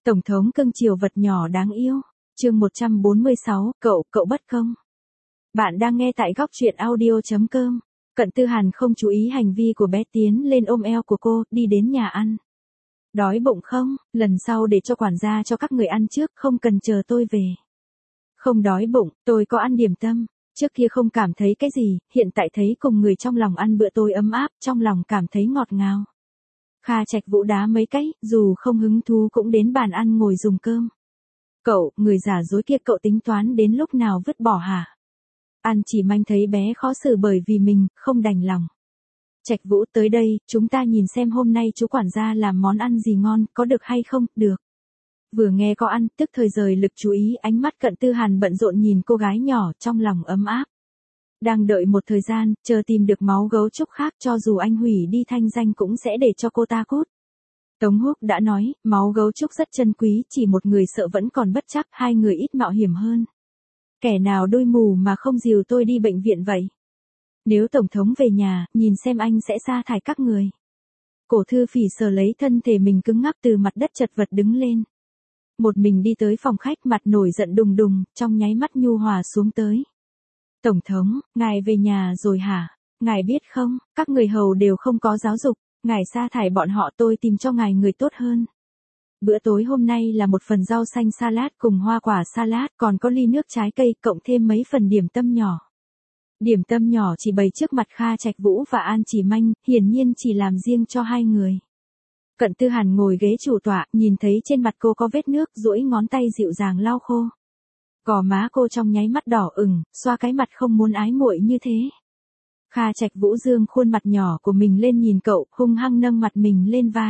Tổng thống cưng chiều vật nhỏ đáng yêu. Chương 146, cậu bất công. Bạn đang nghe tại góc truyện audio.com. Cận Tư Hàn không chú ý hành vi của bé tiến lên ôm eo của cô, đi đến nhà ăn. Đói bụng không? Lần sau để cho quản gia cho các người ăn trước, không cần chờ tôi về. Không đói bụng, tôi có ăn điểm tâm. Trước kia không cảm thấy cái gì, hiện tại thấy cùng người trong lòng ăn bữa tối ấm áp, trong lòng cảm thấy ngọt ngào. Kha Trạch Vũ đá mấy cái, dù không hứng thú cũng đến bàn ăn ngồi dùng cơm. Cậu, người giả dối kia, cậu tính toán đến lúc nào vứt bỏ hả? An Chỉ Manh thấy bé khó xử bởi vì mình, không đành lòng. Trạch Vũ, tới đây, chúng ta nhìn xem hôm nay chú quản gia làm món ăn gì ngon, có được hay không? Được. Vừa nghe có ăn, tức thời rời lực chú ý, ánh mắt Cận Tư Hàn bận rộn nhìn cô gái nhỏ, trong lòng ấm áp. Đang đợi một thời gian, chờ tìm được máu gấu trúc khác, cho dù anh hủy đi thanh danh cũng sẽ để cho cô ta cút. Tống Húc đã nói, máu gấu trúc rất chân quý, chỉ một người sợ vẫn còn bất chắc, hai người ít mạo hiểm hơn. Kẻ nào đôi mù mà không dìu tôi đi bệnh viện vậy? Nếu Tổng thống về nhà, nhìn xem anh sẽ sa thải các người. Cổ Thư Phỉ sờ lấy thân thể mình cứng ngắc từ mặt đất chật vật đứng lên. Một mình đi tới phòng khách, mặt nổi giận đùng đùng, trong nháy mắt nhu hòa xuống tới. Tổng thống, ngài về nhà rồi hả? Ngài biết không, các người hầu đều không có giáo dục, ngài sa thải bọn họ, tôi tìm cho ngài người tốt hơn. Bữa tối hôm nay là một phần rau xanh salad cùng hoa quả salad, còn có ly nước trái cây, cộng thêm mấy phần điểm tâm nhỏ. Điểm tâm nhỏ chỉ bày trước mặt Kha Trạch Vũ và An Chỉ Manh, hiển nhiên chỉ làm riêng cho hai người. Cận Tư Hàn ngồi ghế chủ tọa, nhìn thấy trên mặt cô có vết nước, duỗi ngón tay dịu dàng lau khô. Gò má cô trong nháy mắt đỏ ửng, xoa cái mặt không muốn ái muội như thế. Kha Trạch Vũ dương khuôn mặt nhỏ của mình lên nhìn cậu, hung hăng nâng mặt mình lên vai.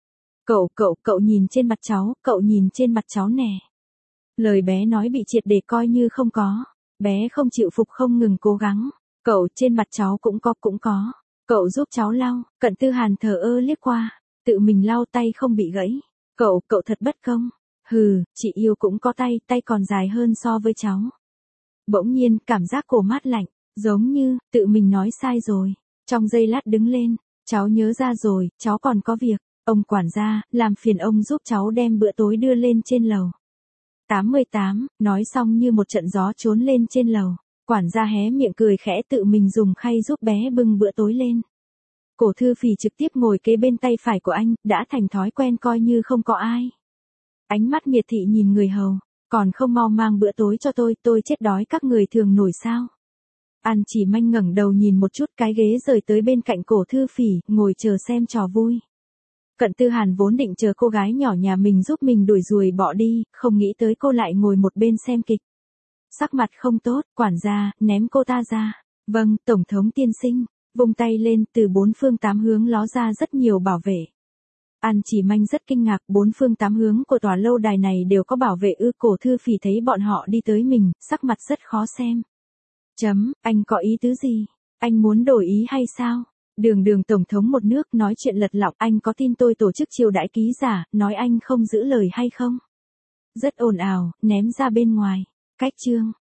Cậu nhìn trên mặt cháu, cậu nhìn trên mặt cháu nè. Lời bé nói bị triệt để coi như không có. Bé không chịu phục, không ngừng cố gắng. Cậu, trên mặt cháu cũng có. Cậu giúp cháu lau. Cận Tư Hàn thờ ơ liếc qua. Tự mình lau tay không bị gãy. Cậu thật bất công. Hừ, chị yêu cũng có tay còn dài hơn so với cháu. Bỗng nhiên, cảm giác cổ mát lạnh, giống như, tự mình nói sai rồi. Trong giây lát đứng lên, cháu nhớ ra rồi, cháu còn có việc. Ông quản gia, làm phiền ông giúp cháu đem bữa tối đưa lên trên lầu. 88, nói xong như một trận gió trốn lên trên lầu. Quản gia hé miệng cười khẽ, tự mình dùng khay giúp bé bưng bữa tối lên. Cổ Thư Phỉ trực tiếp ngồi kế bên tay phải của anh, đã thành thói quen coi như không có ai. Ánh mắt miệt thị nhìn người hầu, còn không mau mang bữa tối cho tôi chết đói, các người thường nổi sao? An Chỉ Manh ngẩng đầu nhìn một chút, cái ghế rời tới bên cạnh Cổ Thư Phỉ, ngồi chờ xem trò vui. Cận Tư Hàn vốn định chờ cô gái nhỏ nhà mình giúp mình đuổi ruồi bỏ đi, không nghĩ tới cô lại ngồi một bên xem kịch. Sắc mặt không tốt, quản gia, ném cô ta ra. Vâng, Tổng thống tiên sinh. Vung tay lên, từ bốn phương tám hướng ló ra rất nhiều bảo vệ. An Chỉ Manh rất kinh ngạc, bốn phương tám hướng của tòa lâu đài này đều có bảo vệ ư? Cổ Thư Phỉ thấy bọn họ đi tới mình, sắc mặt rất khó xem. Anh có ý tứ gì? Anh muốn đổi ý hay sao? Đường Tổng thống một nước nói chuyện lật lọng, anh có tin tôi tổ chức chiêu đãi ký giả, nói anh không giữ lời hay không? Rất ồn ào, ném ra bên ngoài. Cách chương.